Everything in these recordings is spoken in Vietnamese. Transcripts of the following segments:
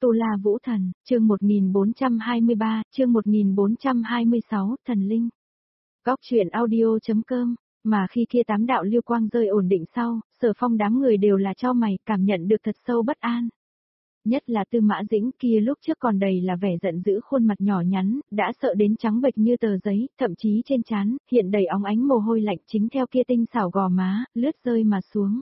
Tu La Vũ Thần, chương 1423, chương 1426, Thần Linh. Góc truyện audio.com, mà khi kia tám đạo lưu quang rơi ổn định sau, Sở Phong đám người đều là chau mày, cảm nhận được thật sâu bất an. Nhất là Tư Mã Dĩnh kia lúc trước còn đầy là vẻ giận dữ, khuôn mặt nhỏ nhắn, đã sợ đến trắng bệch như tờ giấy, thậm chí trên trán hiện đầy óng ánh mồ hôi lạnh chính theo kia tinh xảo gò má, lướt rơi mà xuống.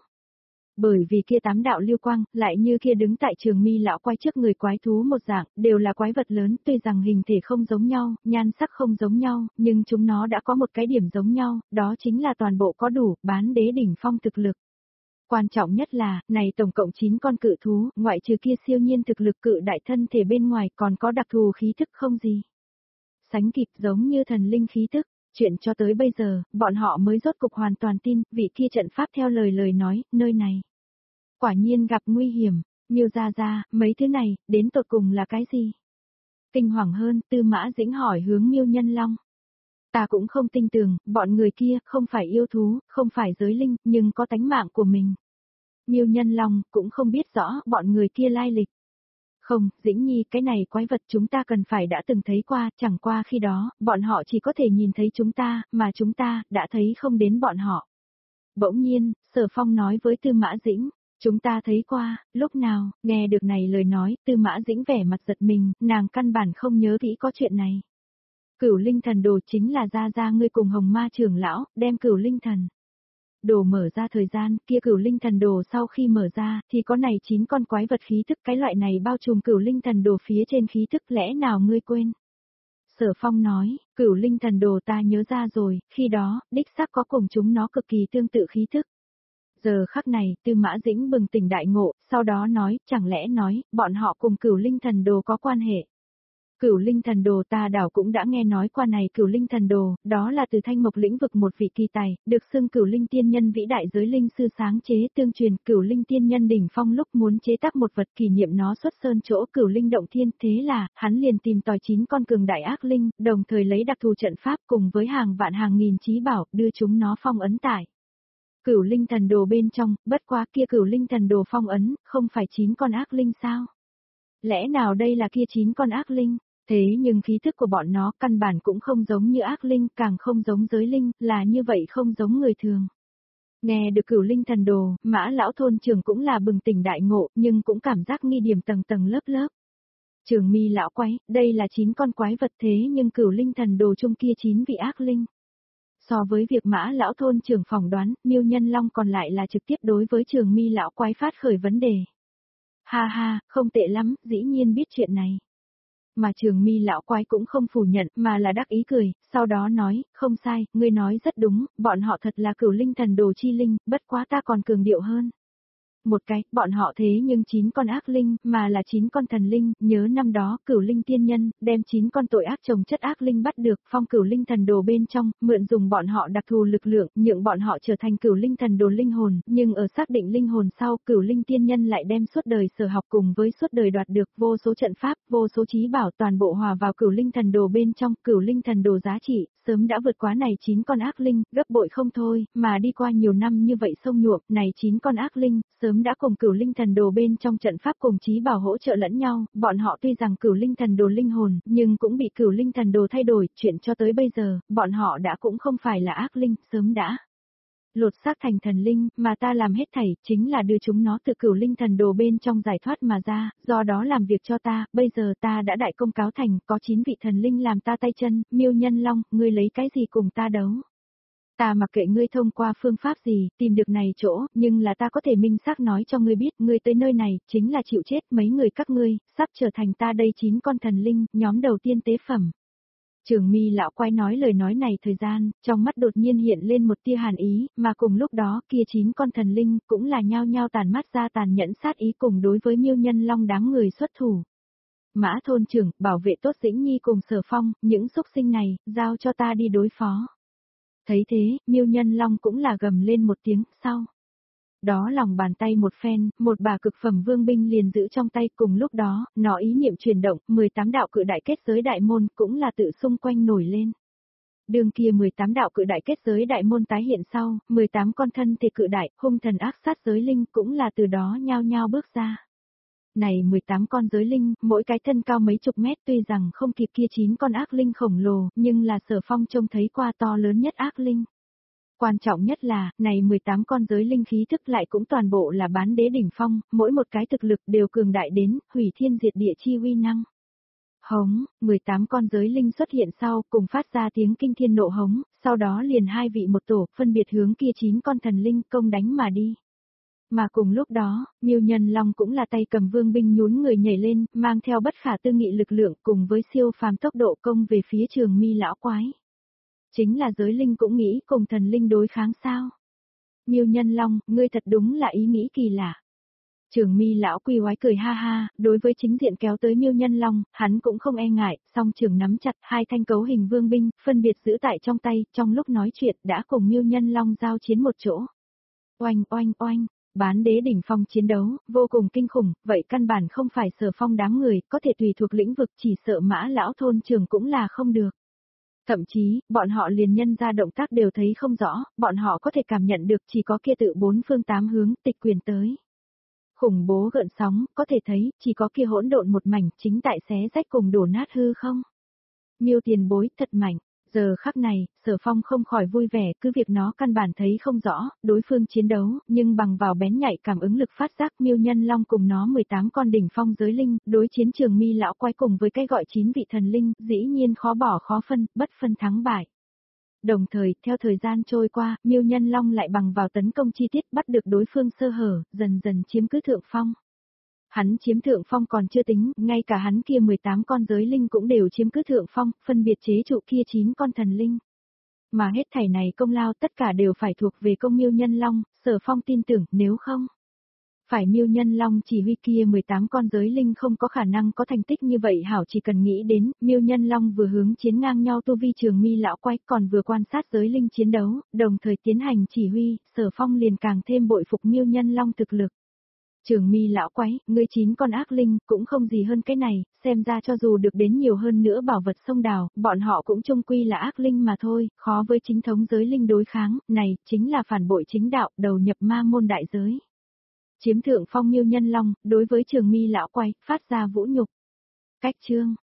Bởi vì kia tám đạo lưu quang, lại như kia đứng tại Trường Mi lão quay trước người quái thú một dạng, đều là quái vật lớn, tuy rằng hình thể không giống nhau, nhan sắc không giống nhau, nhưng chúng nó đã có một cái điểm giống nhau, đó chính là toàn bộ có đủ bán đế đỉnh phong thực lực. Quan trọng nhất là, này tổng cộng 9 con cự thú, ngoại trừ kia siêu nhiên thực lực cự đại thân thể bên ngoài còn có đặc thù khí thức không gì sánh kịp, giống như thần linh khí thức. Chuyện cho tới bây giờ, bọn họ mới rốt cục hoàn toàn tin, vị kia trận pháp theo lời nói, nơi này quả nhiên gặp nguy hiểm. Miêu gia, mấy thứ này, đến tột cùng là cái gì? Kinh hoàng hơn, Tư Mã Dĩnh hỏi hướng Miêu Nhân Long. Ta cũng không tin tưởng, bọn người kia không phải yêu thú, không phải giới linh, nhưng có tánh mạng của mình. Miêu Nhân Long cũng không biết rõ bọn người kia lai lịch. Không, Dĩnh Nhi, cái này quái vật chúng ta cần phải đã từng thấy qua, chẳng qua khi đó, bọn họ chỉ có thể nhìn thấy chúng ta, mà chúng ta đã thấy không đến bọn họ. Bỗng nhiên, Sở Phong nói với Tư Mã Dĩnh, chúng ta thấy qua, lúc nào, nghe được này lời nói, Tư Mã Dĩnh vẻ mặt giật mình, nàng căn bản không nhớ kỹ có chuyện này. Cửu linh thần đồ chính là gia ngươi cùng Hồng Ma trưởng lão, đem cửu linh thần đồ mở ra thời gian, kia cửu linh thần đồ sau khi mở ra, thì có này 9 con quái vật khí thức, cái loại này bao trùm cửu linh thần đồ phía trên khí thức, lẽ nào ngươi quên? Sở Phong nói, cửu linh thần đồ ta nhớ ra rồi, khi đó, đích xác có cùng chúng nó cực kỳ tương tự khí thức. Giờ khắc này, Tư Mã Dĩnh bừng tỉnh đại ngộ, sau đó nói, chẳng lẽ nói, bọn họ cùng cửu linh thần đồ có quan hệ. Cửu linh thần đồ ta đảo cũng đã nghe nói qua này, cửu linh thần đồ, đó là từ Thanh Mộc lĩnh vực một vị kỳ tài, được xưng cửu linh tiên nhân vĩ đại giới linh sư sáng chế tương truyền, cửu linh tiên nhân đỉnh phong lúc muốn chế tác một vật kỷ niệm nó xuất sơn chỗ cửu linh động thiên, thế là, hắn liền tìm tòi 9 con cường đại ác linh, đồng thời lấy đặc thù trận pháp cùng với hàng vạn hàng nghìn chí bảo, đưa chúng nó phong ấn tại cửu linh thần đồ bên trong, bất quá kia cửu linh thần đồ phong ấn, không phải 9 con ác linh sao? Lẽ nào đây là kia 9 con ác linh? Thế nhưng khí thức của bọn nó căn bản cũng không giống như ác linh, càng không giống giới linh, là như vậy không giống người thường. Nghe được cửu linh thần đồ, Mã lão thôn trưởng cũng là bừng tỉnh đại ngộ, nhưng cũng cảm giác nghi điểm tầng tầng lớp lớp. Trường Mi lão quái, đây là 9 con quái vật thế nhưng cửu linh thần đồ chung kia 9 vị ác linh. So với việc Mã lão thôn trưởng phỏng đoán, Miêu Nhân Long còn lại là trực tiếp đối với Trường Mi lão quái phát khởi vấn đề. Ha ha, không tệ lắm, dĩ nhiên biết chuyện này. Mà Trường Mi lão quái cũng không phủ nhận, mà là đắc ý cười, sau đó nói, không sai, ngươi nói rất đúng, bọn họ thật là cửu linh thần đồ chi linh, bất quá ta còn cường điệu hơn. Một cái, bọn họ thế nhưng 9 con ác linh, mà là 9 con thần linh, nhớ năm đó, cửu linh tiên nhân, đem 9 con tội ác chồng chất ác linh bắt được, phong cửu linh thần đồ bên trong, mượn dùng bọn họ đặc thù lực lượng, nhượng bọn họ trở thành cửu linh thần đồ linh hồn, nhưng ở xác định linh hồn sau, cửu linh tiên nhân lại đem suốt đời sở học cùng với suốt đời đoạt được vô số trận pháp, vô số chí bảo toàn bộ hòa vào cửu linh thần đồ bên trong, cửu linh thần đồ giá trị, sớm đã vượt quá này 9 con ác linh, gấp bội không thôi, mà đi qua nhiều năm như vậy sông nhuộm, này 9 con ác linh, sớm đã cùng cửu linh thần đồ bên trong trận pháp cùng chí bảo hỗ trợ lẫn nhau, bọn họ tuy rằng cửu linh thần đồ linh hồn, nhưng cũng bị cửu linh thần đồ thay đổi, chuyện cho tới bây giờ, bọn họ đã cũng không phải là ác linh, sớm đã lột xác thành thần linh, mà ta làm hết thảy, chính là đưa chúng nó từ cửu linh thần đồ bên trong giải thoát mà ra, do đó làm việc cho ta, bây giờ ta đã đại công cáo thành, có 9 vị thần linh làm ta tay chân, Miêu Nhân Long, ngươi lấy cái gì cùng ta đấu? Ta mặc kệ ngươi thông qua phương pháp gì, tìm được này chỗ, nhưng là ta có thể minh xác nói cho ngươi biết, ngươi tới nơi này, chính là chịu chết, mấy người các ngươi, sắp trở thành ta đây 9 con thần linh, nhóm đầu tiên tế phẩm. Trường Mi lão quái nói lời nói này thời gian, trong mắt đột nhiên hiện lên một tia hàn ý, mà cùng lúc đó, kia 9 con thần linh, cũng là nhao nhao tàn mắt ra tàn nhẫn sát ý cùng đối với Miêu Nhân Long đám người xuất thủ. Mã thôn trưởng, bảo vệ tốt Dĩnh Nhi cùng Sở Phong, những xúc sinh này, giao cho ta đi đối phó. Thấy thế, Miêu Nhân Long cũng là gầm lên một tiếng, sau đó lòng bàn tay một phen, một bả cực phẩm vương binh liền giữ trong tay, cùng lúc đó, nó ý niệm chuyển động, 18 đạo cự đại kết giới đại môn cũng là tự xung quanh nổi lên. Đường kia 18 đạo cự đại kết giới đại môn tái hiện sau, 18 con thân thể cự đại, hung thần ác sát giới linh cũng là từ đó nhao nhao bước ra. Này 18 con giới linh, mỗi cái thân cao mấy chục mét tuy rằng không kịp kia 9 con ác linh khổng lồ, nhưng là Sở Phong trông thấy qua to lớn nhất ác linh. Quan trọng nhất là, này 18 con giới linh khí thức lại cũng toàn bộ là bán đế đỉnh phong, mỗi một cái thực lực đều cường đại đến, hủy thiên diệt địa chi uy năng. Hống, 18 con giới linh xuất hiện sau, cùng phát ra tiếng kinh thiên nộ hống, sau đó liền hai vị một tổ, phân biệt hướng kia 9 con thần linh công đánh mà đi. Mà cùng lúc đó, Miêu Nhân Long cũng là tay cầm vương binh nhún người nhảy lên, mang theo bất khả tư nghị lực lượng cùng với siêu phàm tốc độ công về phía Trường Mi lão quái. Chính là giới linh cũng nghĩ cùng thần linh đối kháng sao? Miêu Nhân Long, ngươi thật đúng là ý nghĩ kỳ lạ. Trường Mi lão quỷ quái cười ha ha, đối với chính diện kéo tới Miêu Nhân Long, hắn cũng không e ngại, song trường nắm chặt hai thanh cấu hình vương binh, phân biệt giữ tại trong tay, trong lúc nói chuyện đã cùng Miêu Nhân Long giao chiến một chỗ. Oanh oanh oanh, bán đế đỉnh phong chiến đấu, vô cùng kinh khủng, vậy căn bản không phải Sở Phong đám người, có thể tùy thuộc lĩnh vực, chỉ sợ Mã lão thôn trường cũng là không được. Thậm chí, bọn họ liền nhân ra động tác đều thấy không rõ, bọn họ có thể cảm nhận được chỉ có kia tự bốn phương tám hướng tịch quyền tới. Khủng bố gợn sóng, có thể thấy, chỉ có kia hỗn độn một mảnh, chính tại xé rách cùng đổ nát hư không. Miêu tiền bối, thật mạnh. Giờ khắc này, Sở Phong không khỏi vui vẻ, cứ việc nó căn bản thấy không rõ, đối phương chiến đấu, nhưng bằng vào bén nhạy cảm ứng lực phát giác Miêu Nhân Long cùng nó 18 con đỉnh phong giới linh, đối chiến Trường Mi lão quái cùng với cái gọi 9 vị thần linh, dĩ nhiên khó bỏ khó phân, bất phân thắng bại. Đồng thời, theo thời gian trôi qua, Miêu Nhân Long lại bằng vào tấn công chi tiết bắt được đối phương sơ hở, dần dần chiếm cứ thượng phong. Hắn chiếm thượng phong còn chưa tính, ngay cả hắn kia 18 con giới linh cũng đều chiếm cứ thượng phong, phân biệt chế trụ kia 9 con thần linh. Mà hết thảy này công lao tất cả đều phải thuộc về công Miêu Nhân Long, Sở Phong tin tưởng, nếu không. Phải Miêu Nhân Long chỉ huy kia 18 con giới linh không có khả năng có thành tích như vậy hảo, chỉ cần nghĩ đến, Miêu Nhân Long vừa hướng chiến ngang nhau tu vi Trường Mi lão quái, còn vừa quan sát giới linh chiến đấu, đồng thời tiến hành chỉ huy, Sở Phong liền càng thêm bội phục Miêu Nhân Long thực lực. Trường Mi lão quái, ngươi 9 con ác linh, cũng không gì hơn cái này, xem ra cho dù được đến nhiều hơn nữa bảo vật sông đào, bọn họ cũng chung quy là ác linh mà thôi, khó với chính thống giới linh đối kháng, này, chính là phản bội chính đạo, đầu nhập ma môn đại giới. Chiếm thượng phong Miêu Nhân Long, đối với Trường Mi lão quái, phát ra vũ nhục. Cách chương